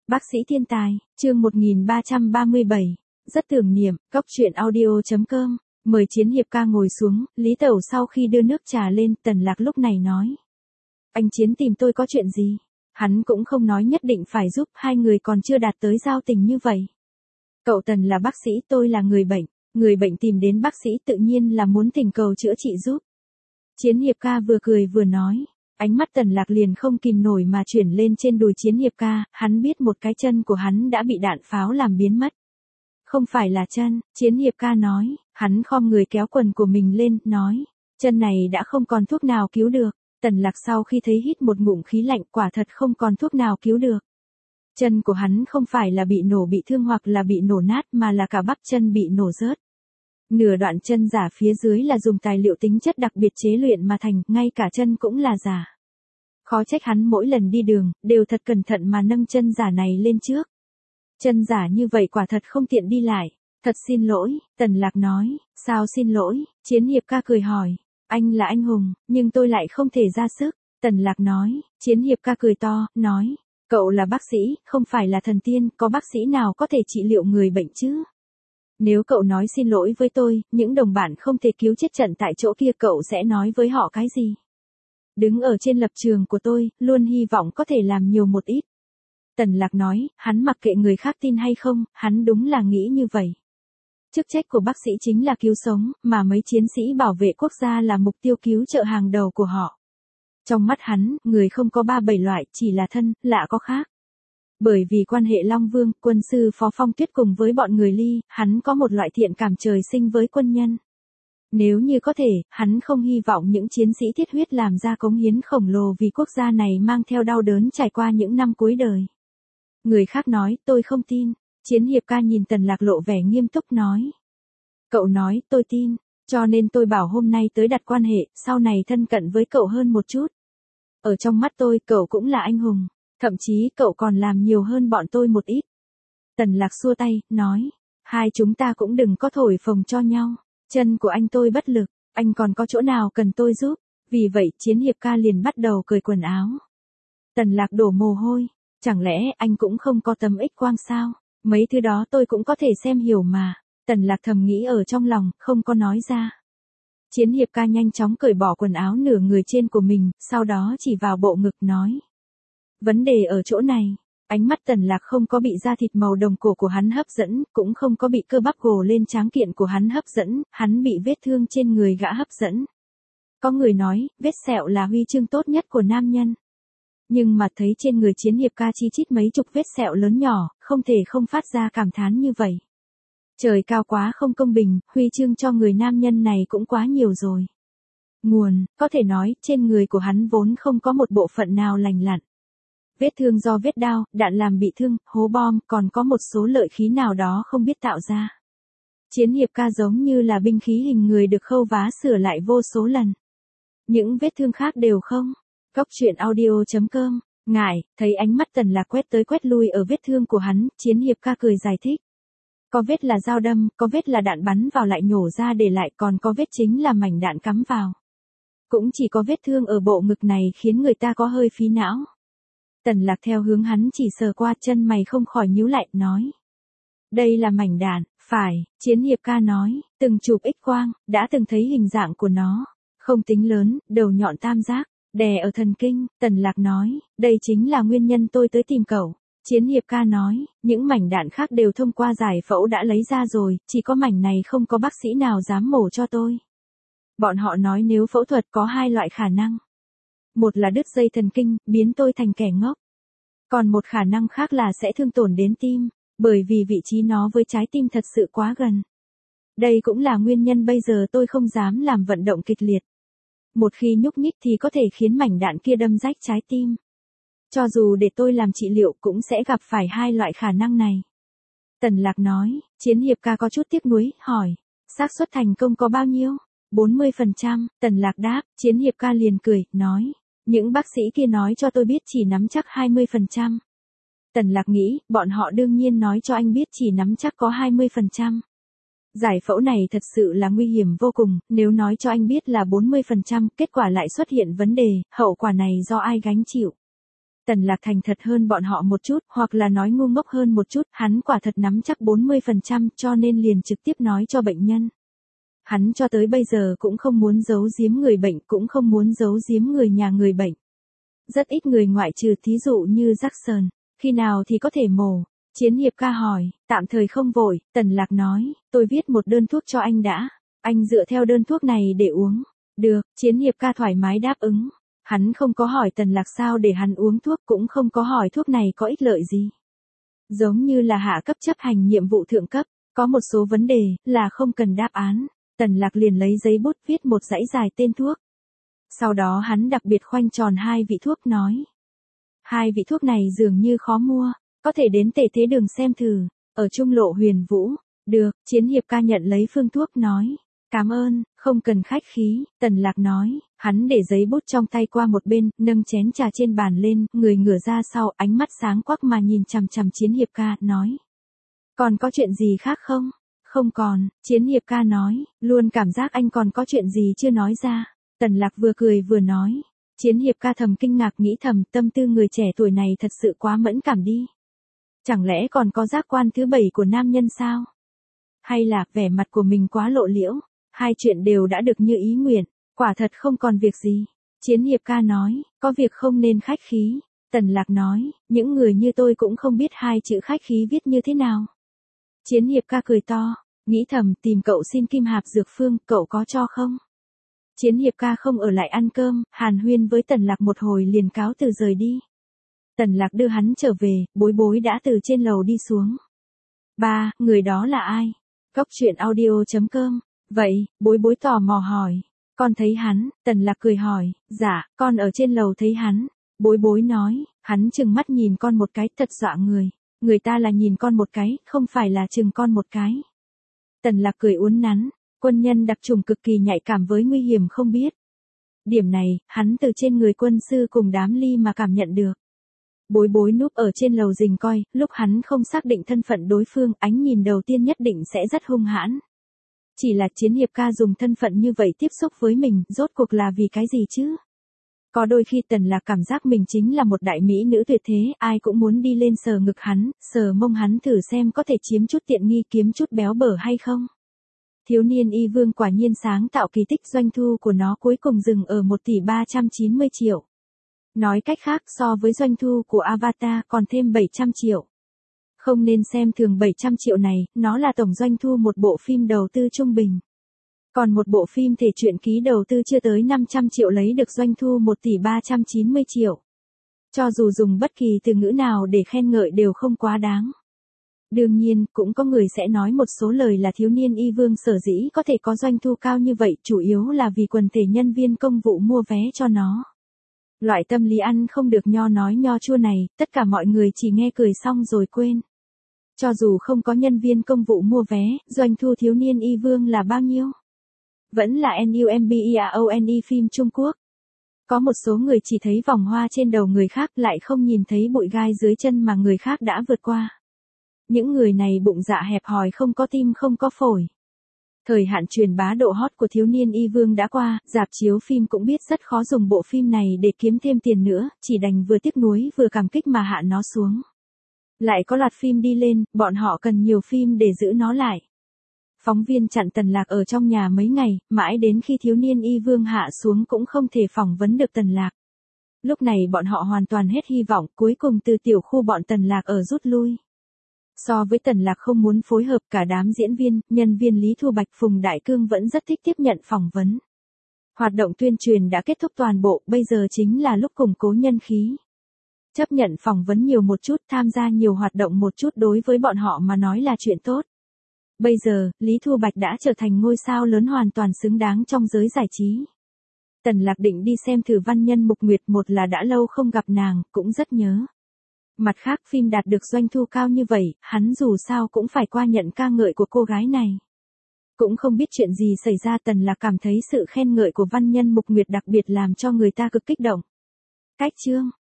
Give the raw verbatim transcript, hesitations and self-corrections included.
Bác sĩ thiên tài, chương một nghìn ba trăm ba mươi bảy, rất tưởng niệm, góc truyện audio.com, mời Chiến Hiệp ca ngồi xuống, Lý Tẩu sau khi đưa nước trà lên, Tần Lạc lúc này nói. Anh Chiến tìm tôi có chuyện gì? Hắn cũng không nói nhất định phải giúp, hai người còn chưa đạt tới giao tình như vậy. Cậu Tần là bác sĩ, tôi là người bệnh, người bệnh tìm đến bác sĩ tự nhiên là muốn thỉnh cầu chữa trị giúp. Chiến Hiệp ca vừa cười vừa nói. Ánh mắt Tần Lạc liền không kìm nổi mà chuyển lên trên đùi Chiến Hiệp ca, hắn biết một cái chân của hắn đã bị đạn pháo làm biến mất. Không phải là chân, Chiến Hiệp ca nói, hắn khom người kéo quần của mình lên, nói, chân này đã không còn thuốc nào cứu được. Tần Lạc sau khi thấy hít một ngụm khí lạnh, quả thật không còn thuốc nào cứu được. Chân của hắn không phải là bị nổ bị thương hoặc là bị nổ nát mà là cả bắp chân bị nổ rớt. Nửa đoạn chân giả phía dưới là dùng tài liệu tính chất đặc biệt chế luyện mà thành, ngay cả chân cũng là giả. Khó trách hắn mỗi lần đi đường, đều thật cẩn thận mà nâng chân giả này lên trước. Chân giả như vậy quả thật không tiện đi lại. Thật xin lỗi, Tần Lạc nói, sao xin lỗi, Chiến Hiệp ca cười hỏi, anh là anh hùng, nhưng tôi lại không thể ra sức. Tần Lạc nói, Chiến Hiệp ca cười to, nói, cậu là bác sĩ, không phải là thần tiên, có bác sĩ nào có thể trị liệu người bệnh chứ? Nếu cậu nói xin lỗi với tôi, những đồng bạn không thể cứu chết trận tại chỗ kia cậu sẽ nói với họ cái gì? Đứng ở trên lập trường của tôi, luôn hy vọng có thể làm nhiều một ít. Tần Lạc nói, hắn mặc kệ người khác tin hay không, hắn đúng là nghĩ như vậy. Chức trách của bác sĩ chính là cứu sống, mà mấy chiến sĩ bảo vệ quốc gia là mục tiêu cứu trợ hàng đầu của họ. Trong mắt hắn, người không có ba bảy loại, chỉ là thân, lạ có khác. Bởi vì quan hệ Long Vương, quân sư Phó Phong Tuyết cùng với bọn người Ly, hắn có một loại thiện cảm trời sinh với quân nhân. Nếu như có thể, hắn không hy vọng những chiến sĩ thiết huyết làm ra cống hiến khổng lồ vì quốc gia này mang theo đau đớn trải qua những năm cuối đời. Người khác nói, tôi không tin. Chiến Hiệp ca nhìn Tần Lạc lộ vẻ nghiêm túc nói. Cậu nói, tôi tin, cho nên tôi bảo hôm nay tới đặt quan hệ, sau này thân cận với cậu hơn một chút. Ở trong mắt tôi, cậu cũng là anh hùng. Thậm chí cậu còn làm nhiều hơn bọn tôi một ít. Tần Lạc xua tay, nói. Hai chúng ta cũng đừng có thổi phồng cho nhau. Chân của anh tôi bất lực, anh còn có chỗ nào cần tôi giúp. Vì vậy Chiến Hiệp ca liền bắt đầu cởi quần áo. Tần Lạc đổ mồ hôi. Chẳng lẽ anh cũng không có tấm X quang sao? Mấy thứ đó tôi cũng có thể xem hiểu mà. Tần Lạc thầm nghĩ ở trong lòng, không có nói ra. Chiến Hiệp ca nhanh chóng cởi bỏ quần áo nửa người trên của mình, sau đó chỉ vào bộ ngực nói. Vấn đề ở chỗ này, ánh mắt Tần Lạc không có bị da thịt màu đồng cổ của hắn hấp dẫn, cũng không có bị cơ bắp gồ lên tráng kiện của hắn hấp dẫn, hắn bị vết thương trên người gã hấp dẫn. Có người nói, vết sẹo là huy chương tốt nhất của nam nhân. Nhưng mà thấy trên người Chiến Hiệp ca chi chít mấy chục vết sẹo lớn nhỏ, không thể không phát ra cảm thán như vậy. Trời cao quá không công bình, huy chương cho người nam nhân này cũng quá nhiều rồi. Nguồn, có thể nói, trên người của hắn vốn không có một bộ phận nào lành lặn. Vết thương do vết đao, đạn làm bị thương, hố bom, còn có một số lợi khí nào đó không biết tạo ra. Chiến Hiệp ca giống như là binh khí hình người được khâu vá sửa lại vô số lần. Những vết thương khác đều không. Góc truyện audio.com, ngại, thấy ánh mắt Tần Lạc quét tới quét lui ở vết thương của hắn, Chiến Hiệp ca cười giải thích. Có vết là dao đâm, có vết là đạn bắn vào lại nhổ ra để lại, còn có vết chính là mảnh đạn cắm vào. Cũng chỉ có vết thương ở bộ ngực này khiến người ta có hơi phí não. Tần Lạc theo hướng hắn chỉ sờ qua, chân mày không khỏi nhíu lại, nói. Đây là mảnh đạn, phải, Chiến Hiệp ca nói, từng chụp X quang, đã từng thấy hình dạng của nó. Không tính lớn, đầu nhọn tam giác, đè ở thần kinh, Tần Lạc nói, đây chính là nguyên nhân tôi tới tìm cậu. Chiến Hiệp ca nói, những mảnh đạn khác đều thông qua giải phẫu đã lấy ra rồi, chỉ có mảnh này không có bác sĩ nào dám mổ cho tôi. Bọn họ nói nếu phẫu thuật có hai loại khả năng. Một là đứt dây thần kinh, biến tôi thành kẻ ngốc. Còn một khả năng khác là sẽ thương tổn đến tim, bởi vì vị trí nó với trái tim thật sự quá gần. Đây cũng là nguyên nhân bây giờ tôi không dám làm vận động kịch liệt. Một khi nhúc nhích thì có thể khiến mảnh đạn kia đâm rách trái tim. Cho dù để tôi làm trị liệu cũng sẽ gặp phải hai loại khả năng này. Tần Lạc nói, Chiến Hiệp ca có chút tiếc nuối, hỏi, xác suất thành công có bao nhiêu? bốn mươi phần trăm, Tần Lạc đáp, Chiến Hiệp ca liền cười, nói, những bác sĩ kia nói cho tôi biết chỉ nắm chắc hai mươi phần trăm. Tần Lạc nghĩ, bọn họ đương nhiên nói cho anh biết chỉ nắm chắc có hai mươi phần trăm. Giải phẫu này thật sự là nguy hiểm vô cùng, nếu nói cho anh biết là bốn mươi phần trăm, kết quả lại xuất hiện vấn đề, hậu quả này do ai gánh chịu? Tần Lạc thành thật hơn bọn họ một chút, hoặc là nói ngu ngốc hơn một chút, hắn quả thật nắm chắc bốn mươi phần trăm cho nên liền trực tiếp nói cho bệnh nhân. Hắn cho tới bây giờ cũng không muốn giấu giếm người bệnh, cũng không muốn giấu giếm người nhà người bệnh. Rất ít người ngoại trừ thí dụ như Jackson, khi nào thì có thể mổ. Chiến Hiệp ca hỏi, tạm thời không vội, Tần Lạc nói, tôi viết một đơn thuốc cho anh đã, anh dựa theo đơn thuốc này để uống. Được, Chiến Hiệp ca thoải mái đáp ứng. Hắn không có hỏi Tần Lạc sao để hắn uống thuốc, cũng không có hỏi thuốc này có ích lợi gì. Giống như là hạ cấp chấp hành nhiệm vụ thượng cấp, có một số vấn đề là không cần đáp án. Tần Lạc liền lấy giấy bút viết một dãy dài tên thuốc. Sau đó hắn đặc biệt khoanh tròn hai vị thuốc nói. Hai vị thuốc này dường như khó mua, có thể đến Tề Thế Đường xem thử, ở Trung lộ Huyền Vũ. Được, Chiến Hiệp ca nhận lấy phương thuốc nói. Cảm ơn, không cần khách khí, Tần Lạc nói, hắn để giấy bút trong tay qua một bên, nâng chén trà trên bàn lên, người ngửa ra sau, ánh mắt sáng quắc mà nhìn chằm chằm Chiến Hiệp ca, nói. Còn có chuyện gì khác không? Không còn, Chiến Hiệp ca nói, luôn cảm giác anh còn có chuyện gì chưa nói ra. Tần Lạc vừa cười vừa nói. Chiến Hiệp ca thầm kinh ngạc nghĩ thầm, tâm tư người trẻ tuổi này thật sự quá mẫn cảm đi. Chẳng lẽ còn có giác quan thứ bảy của nam nhân sao? Hay là vẻ mặt của mình quá lộ liễu? Hai chuyện đều đã được như ý nguyện, quả thật không còn việc gì. Chiến Hiệp ca nói, có việc không nên khách khí. Tần Lạc nói, những người như tôi cũng không biết hai chữ khách khí viết như thế nào. Chiến Hiệp ca cười to, nghĩ thầm tìm cậu xin kim hạp dược phương, cậu có cho không? Chiến Hiệp ca không ở lại ăn cơm, hàn huyên với Tần Lạc một hồi liền cáo từ rời đi. Tần Lạc đưa hắn trở về, bối bối đã từ trên lầu đi xuống. Ba, người đó là ai? Cốc truyện audio chấm com. Vậy, bối bối tò mò hỏi. Con thấy hắn, Tần Lạc cười hỏi, dạ, con ở trên lầu thấy hắn. Bối bối nói, hắn chừng mắt nhìn con một cái thật dọa người. Người ta là nhìn con một cái, không phải là chừng con một cái. Tần Lạc cười uốn nắn, quân nhân đặc trùng cực kỳ nhạy cảm với nguy hiểm không biết. Điểm này, hắn từ trên người quân sư cùng đám ly mà cảm nhận được. Bối bối núp ở trên lầu rình coi, lúc hắn không xác định thân phận đối phương, ánh nhìn đầu tiên nhất định sẽ rất hung hãn. Chỉ là Chiến Hiệp ca dùng thân phận như vậy tiếp xúc với mình, rốt cuộc là vì cái gì chứ? Có đôi khi Tần Lạc cảm giác mình chính là một đại mỹ nữ tuyệt thế, ai cũng muốn đi lên sờ ngực hắn, sờ mông hắn thử xem có thể chiếm chút tiện nghi kiếm chút béo bở hay không. Thiếu niên y vương quả nhiên sáng tạo kỳ tích, doanh thu của nó cuối cùng dừng ở một tỷ ba trăm chín mươi triệu. Nói cách khác so với doanh thu của Avatar còn thêm bảy trăm triệu. Không nên xem thường bảy trăm triệu này, nó là tổng doanh thu một bộ phim đầu tư trung bình. Còn một bộ phim thể truyện ký đầu tư chưa tới năm trăm triệu lấy được doanh thu một tỷ ba trăm chín mươi triệu. Cho dù dùng bất kỳ từ ngữ nào để khen ngợi đều không quá đáng. Đương nhiên, cũng có người sẽ nói một số lời là thiếu niên y vương sở dĩ có thể có doanh thu cao như vậy chủ yếu là vì quần thể nhân viên công vụ mua vé cho nó. Loại tâm lý ăn không được nho nói nho chua này, tất cả mọi người chỉ nghe cười xong rồi quên. Cho dù không có nhân viên công vụ mua vé, doanh thu thiếu niên y vương là bao nhiêu? Vẫn là NUMBERONE phim Trung Quốc. Có một số người chỉ thấy vòng hoa trên đầu người khác lại không nhìn thấy bụi gai dưới chân mà người khác đã vượt qua. Những người này bụng dạ hẹp hòi không có tim không có phổi. Thời hạn truyền bá độ hot của thiếu niên y vương đã qua, rạp chiếu phim cũng biết rất khó dùng bộ phim này để kiếm thêm tiền nữa, chỉ đành vừa tiếc nuối vừa cảm kích mà hạ nó xuống. Lại có loạt phim đi lên, bọn họ cần nhiều phim để giữ nó lại. Phóng viên chặn Tần Lạc ở trong nhà mấy ngày, mãi đến khi thiếu niên y vương hạ xuống cũng không thể phỏng vấn được Tần Lạc. Lúc này bọn họ hoàn toàn hết hy vọng, cuối cùng từ tiểu khu bọn Tần Lạc ở rút lui. So với Tần Lạc không muốn phối hợp, cả đám diễn viên, nhân viên Lý Thu Bạch, Phùng Đại Cương vẫn rất thích tiếp nhận phỏng vấn. Hoạt động tuyên truyền đã kết thúc toàn bộ, bây giờ chính là lúc củng cố nhân khí. Chấp nhận phỏng vấn nhiều một chút, tham gia nhiều hoạt động một chút đối với bọn họ mà nói là chuyện tốt. Bây giờ, Lý Thu Bạch đã trở thành ngôi sao lớn hoàn toàn xứng đáng trong giới giải trí. Tần Lạc định đi xem thử Văn Nhân Mục Nguyệt, một là đã lâu không gặp nàng, cũng rất nhớ. Mặt khác phim đạt được doanh thu cao như vậy, hắn dù sao cũng phải qua nhận ca ngợi của cô gái này. Cũng không biết chuyện gì xảy ra, Tần Lạc cảm thấy sự khen ngợi của Văn Nhân Mục Nguyệt đặc biệt làm cho người ta cực kích động. Cách chương